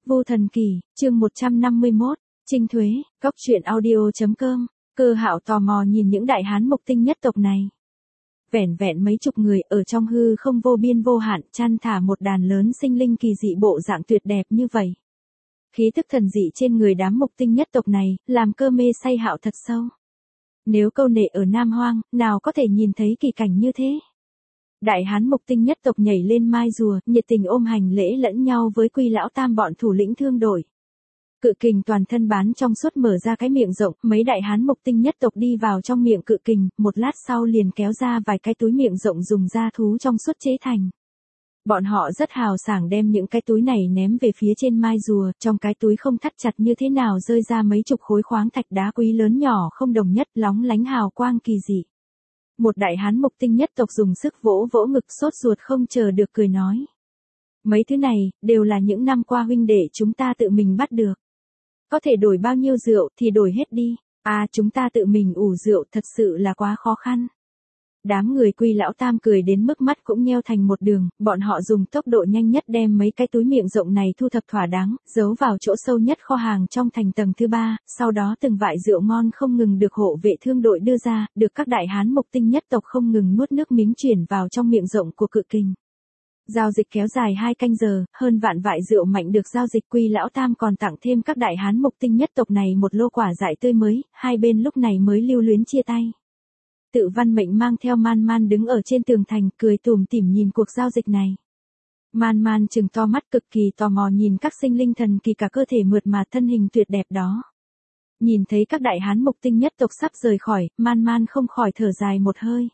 Vô Thần Kỳ, chương 151, Trinh Thuế, Cóc truyện audio.com. Cơ Hạo tò mò nhìn những đại hán mộc tinh nhất tộc này. Vẻn vẹn mấy chục người ở trong hư không vô biên vô hạn, chăn thả một đàn lớn sinh linh kỳ dị bộ dạng tuyệt đẹp như vậy. Khí tức thần dị trên người đám mộc tinh nhất tộc này, làm Cơ mê say Hạo thật sâu. Nếu câu nệ ở Nam Hoang, nào có thể nhìn thấy kỳ cảnh như thế. Đại hán mộc tinh nhất tộc nhảy lên mai rùa, nhiệt tình ôm hành lễ lẫn nhau với Quy lão tam bọn thủ lĩnh thương đội. Cự kình toàn thân bán trong suốt mở ra cái miệng rộng, mấy đại hán mộc tinh nhất tộc đi vào trong miệng cự kình, một lát sau liền kéo ra vài cái túi miệng rộng dùng da thú trong suốt chế thành. Bọn họ rất hào sảng đem những cái túi này ném về phía trên mai rùa, trong cái túi không thắt chặt như thế nào rơi ra mấy chục khối khoáng thạch đá quý lớn nhỏ không đồng nhất, lóng lánh hào quang kỳ dị. Một đại hán mộc tinh nhất tộc dùng sức vỗ vỗ ngực sốt ruột không chờ được cười nói. Mấy thứ này, đều là những năm qua huynh đệ chúng ta tự mình bắt được. Có thể đổi bao nhiêu rượu thì đổi hết đi, chúng ta tự mình ủ rượu thật sự là quá khó khăn. Đám người Quy lão tam cười đến mức mắt cũng nheo thành một đường, bọn họ dùng tốc độ nhanh nhất đem mấy cái túi miệng rộng này thu thập thỏa đáng, giấu vào chỗ sâu nhất kho hàng trong thành tầng thứ 3, sau đó từng vại rượu ngon không ngừng được hộ vệ thương đội đưa ra, được các đại hán mộc tinh nhất tộc không ngừng nuốt nước miếng chuyển vào trong miệng rộng của cự kình. Giao dịch kéo dài 2 canh giờ, hơn vạn vại rượu mạnh được giao dịch. Quy lão tam còn tặng thêm các đại hán mộc tinh nhất tộc này một lô quả dại tươi mới, hai bên lúc này mới lưu luyến chia tay. Tự Văn Mệnh mang theo Man Man đứng ở trên tường thành, cười tủm tỉm nhìn cuộc giao dịch này. Man Man trừng to mắt cực kỳ tò mò nhìn các sinh linh thần kỳ cả cơ thể mượt mà thân hình tuyệt đẹp đó. Nhìn thấy các đại hán mộc tinh nhất tộc sắp rời khỏi, Man Man không khỏi thở dài một hơi.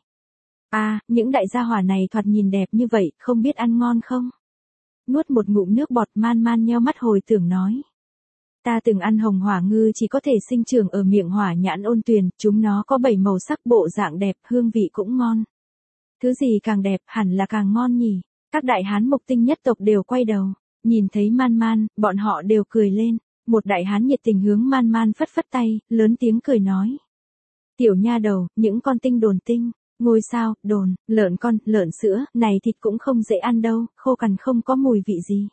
Những đại gia hỏa này thoạt nhìn đẹp như vậy, không biết ăn ngon không? Nuốt một ngụm nước bọt, Man Man nheo mắt hồi tưởng nói. Ta từng ăn hồng hỏa ngư chỉ có thể sinh trưởng ở miệng hỏa nhãn ôn tuyền, chúng nó có 7 màu sắc bộ dạng đẹp, hương vị cũng ngon. Thứ gì càng đẹp hẳn là càng ngon nhỉ? Các đại hán mộc tinh nhất tộc đều quay đầu, nhìn thấy Man Man, bọn họ đều cười lên. Một đại hán nhiệt tình hướng Man Man phất phất tay, lớn tiếng cười nói. Tiểu nha đầu, những con tinh đồn tinh, ngôi sao, đồn, lợn con, lợn sữa, này thịt cũng không dễ ăn đâu, khô cằn không có mùi vị gì.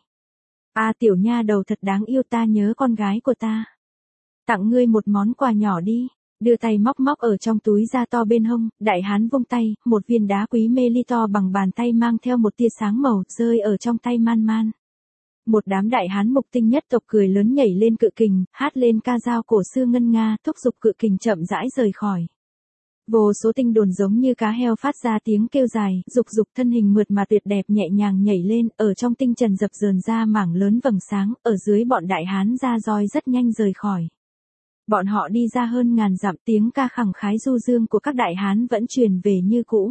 Tiểu nha đầu thật đáng yêu, ta nhớ con gái của ta. Tặng ngươi một món quà nhỏ đi. Đưa tay móc móc ở trong túi da to bên hông, đại hán vung tay, một viên đá quý mê ly to bằng bàn tay mang theo một tia sáng màu, rơi ở trong tay Man Man. Một đám đại hán mộc tinh nhất tộc cười lớn nhảy lên cự kình, hát lên ca dao cổ xưa ngân nga, thúc giục cự kình chậm rãi rời khỏi. Vô số tinh đồn giống như cá heo phát ra tiếng kêu dài, dục thân hình mượt mà tuyệt đẹp nhẹ nhàng nhảy lên, ở trong tinh trần dập dờn ra mảng lớn vầng sáng, ở dưới bọn đại hán ra roi rất nhanh rời khỏi. Bọn họ đi ra hơn ngàn dặm, tiếng ca khẳng khái du dương của các đại hán vẫn truyền về như cũ.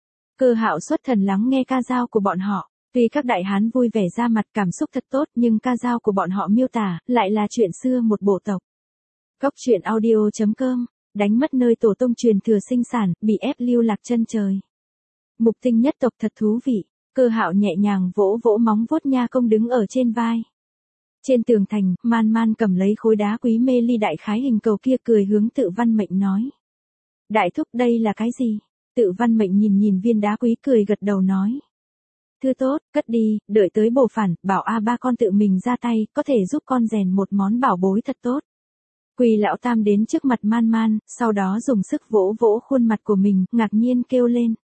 Cơ Hạo xuất thần lắng nghe ca dao của bọn họ, tuy các đại hán vui vẻ ra mặt cảm xúc thật tốt nhưng ca dao của bọn họ miêu tả, lại là chuyện xưa một bộ tộc. Cóc truyện audio.com. Đánh mất nơi tổ tông truyền thừa sinh sản, bị ép lưu lạc chân trời. Mục tinh nhất tộc thật thú vị. Cơ Hạo nhẹ nhàng vỗ vỗ móng vuốt nha công đứng ở trên vai. Trên tường thành, Man Man cầm lấy khối đá quý mê ly đại khái hình cầu kia, cười hướng Tự Văn Mệnh nói. Đại thúc, đây là cái gì? Tự Văn Mệnh nhìn viên đá quý cười gật đầu nói. Thứ tốt, cất đi, đợi tới bổ phản, bảo ba con tự mình ra tay, có thể giúp con rèn một món bảo bối thật tốt. Quy lão tam đến trước mặt Man Man, sau đó dùng sức vỗ vỗ khuôn mặt của mình, ngạc nhiên kêu lên.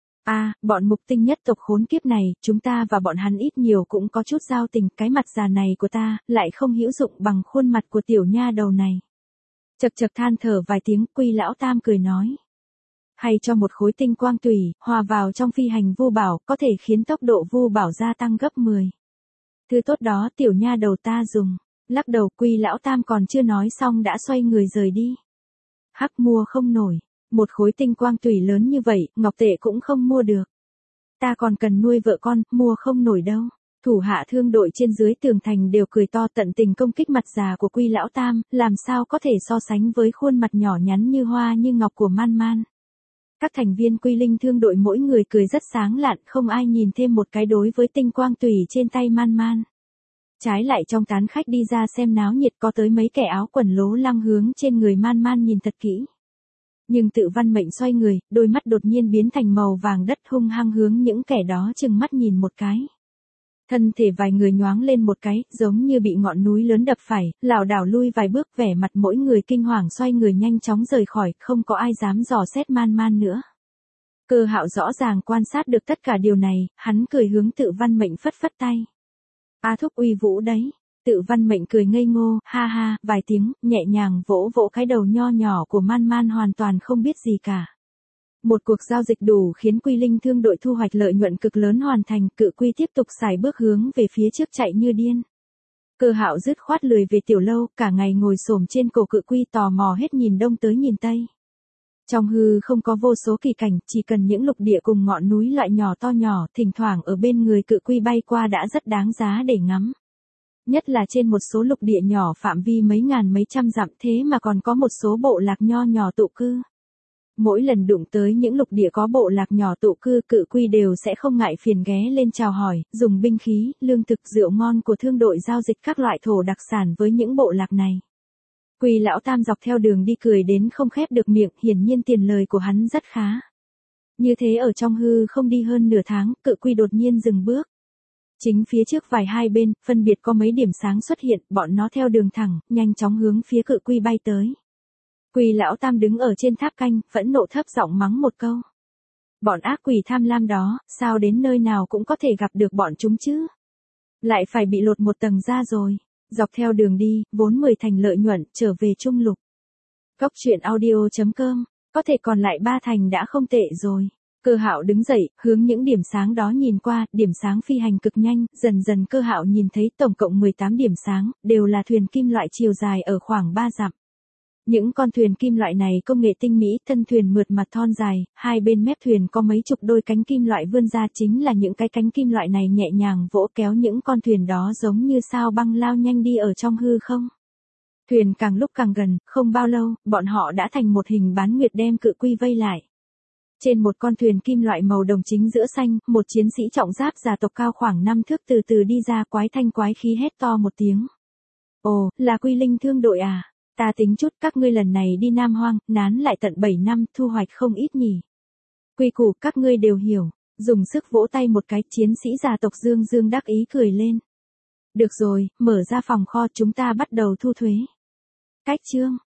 Bọn mục tinh nhất tộc khốn kiếp này, chúng ta và bọn hắn ít nhiều cũng có chút giao tình, cái mặt già này của ta, lại không hữu dụng bằng khuôn mặt của tiểu nha đầu này. Chật than thở vài tiếng, Quy lão tam cười nói. Hay cho một khối tinh quang tùy, hòa vào trong phi hành vu bảo, có thể khiến tốc độ vu bảo gia tăng gấp 10. Thứ tốt đó tiểu nha đầu ta dùng. Lắc đầu, Quy lão tam còn chưa nói xong đã xoay người rời đi. Hắc, mua không nổi. Một khối tinh quang tùy lớn như vậy, ngọc tệ cũng không mua được. Ta còn cần nuôi vợ con, mua không nổi đâu. Thủ hạ thương đội trên dưới tường thành đều cười to, tận tình công kích mặt già của Quy lão tam, làm sao có thể so sánh với khuôn mặt nhỏ nhắn như hoa như ngọc của Man Man. Các thành viên Quy Linh thương đội mỗi người cười rất sáng lạn, không ai nhìn thêm một cái đối với tinh quang tùy trên tay Man Man. Trái lại trong tán khách đi ra xem náo nhiệt có tới mấy kẻ áo quần lố lăng hướng trên người Man Man nhìn thật kỹ. Nhưng Tự Văn Mệnh xoay người, đôi mắt đột nhiên biến thành màu vàng đất, hung hăng hướng những kẻ đó chừng mắt nhìn một cái. Thân thể vài người nhoáng lên một cái, giống như bị ngọn núi lớn đập phải, lảo đảo lui vài bước, vẻ mặt mỗi người kinh hoàng, xoay người nhanh chóng rời khỏi, không có ai dám dò xét Man Man nữa. Cơ Hạo rõ ràng quan sát được tất cả điều này, hắn cười hướng Tự Văn Mệnh phất phất tay. A thúc uy vũ đấy. Tự Văn Mệnh cười ngây ngô, ha ha, vài tiếng, nhẹ nhàng vỗ vỗ cái đầu nho nhỏ của Man Man, hoàn toàn không biết gì cả. Một cuộc giao dịch đủ khiến Quy Linh Thương đội thu hoạch lợi nhuận cực lớn hoàn thành, Cự Quy tiếp tục sải bước hướng về phía trước chạy như điên. Cơ Hạo dứt khoát lười về tiểu lâu, cả ngày ngồi xổm trên cổ Cự Quy tò mò hết nhìn đông tới nhìn tây. Trong hư không có vô số kỳ cảnh, chỉ cần những lục địa cùng ngọn núi loại nhỏ to nhỏ, thỉnh thoảng ở bên người Cự Quy bay qua đã rất đáng giá để ngắm. Nhất là trên một số lục địa nhỏ phạm vi mấy ngàn mấy trăm dặm, thế mà còn có một số bộ lạc nho nhỏ tụ cư. Mỗi lần đụng tới những lục địa có bộ lạc nhỏ tụ cư, Cự Quy đều sẽ không ngại phiền ghé lên chào hỏi, dùng binh khí, lương thực, rượu ngon của thương đội giao dịch các loại thổ đặc sản với những bộ lạc này. Quy lão tam dọc theo đường đi cười đến không khép được miệng, hiển nhiên tiền lời của hắn rất khá. Như thế ở trong hư không đi hơn nửa tháng, Cự Quy đột nhiên dừng bước. Chính phía trước vài hai bên, phân biệt có mấy điểm sáng xuất hiện, bọn nó theo đường thẳng, nhanh chóng hướng phía Cự Quy bay tới. Quy lão tam đứng ở trên tháp canh, phẫn nộ thấp giọng mắng một câu. Bọn ác quỷ tham lam đó, sao đến nơi nào cũng có thể gặp được bọn chúng chứ? Lại phải bị lột một tầng ra rồi. Dọc theo đường đi, vốn 10 thành lợi nhuận, trở về trung lục. Góc truyện audio.com, có thể còn lại 3 thành đã không tệ rồi. Cơ Hạo đứng dậy, hướng những điểm sáng đó nhìn qua, điểm sáng phi hành cực nhanh, dần dần Cơ Hạo nhìn thấy tổng cộng 18 điểm sáng, đều là thuyền kim loại chiều dài ở khoảng 3 dặm. Những con thuyền kim loại này công nghệ tinh mỹ, thân thuyền mượt mà thon dài, hai bên mép thuyền có mấy chục đôi cánh kim loại vươn ra, chính là những cái cánh kim loại này nhẹ nhàng vỗ kéo những con thuyền đó giống như sao băng lao nhanh đi ở trong hư không. Thuyền càng lúc càng gần, không bao lâu, bọn họ đã thành một hình bán nguyệt đem Cự Quy vây lại. Trên một con thuyền kim loại màu đồng chính giữa xanh, một chiến sĩ trọng giáp gia tộc cao khoảng 5 thước từ từ đi ra, quái thanh quái khí hét to một tiếng. Ồ, là Quy Linh Thương đội à? Ta tính chút các ngươi lần này đi Nam Hoang, nán lại tận 7 năm, thu hoạch không ít nhỉ. Quy củ các ngươi đều hiểu, dùng sức vỗ tay một cái, chiến sĩ gia tộc Dương Dương đắc ý cười lên. Được rồi, mở ra phòng kho, chúng ta bắt đầu thu thuế. Cách chương.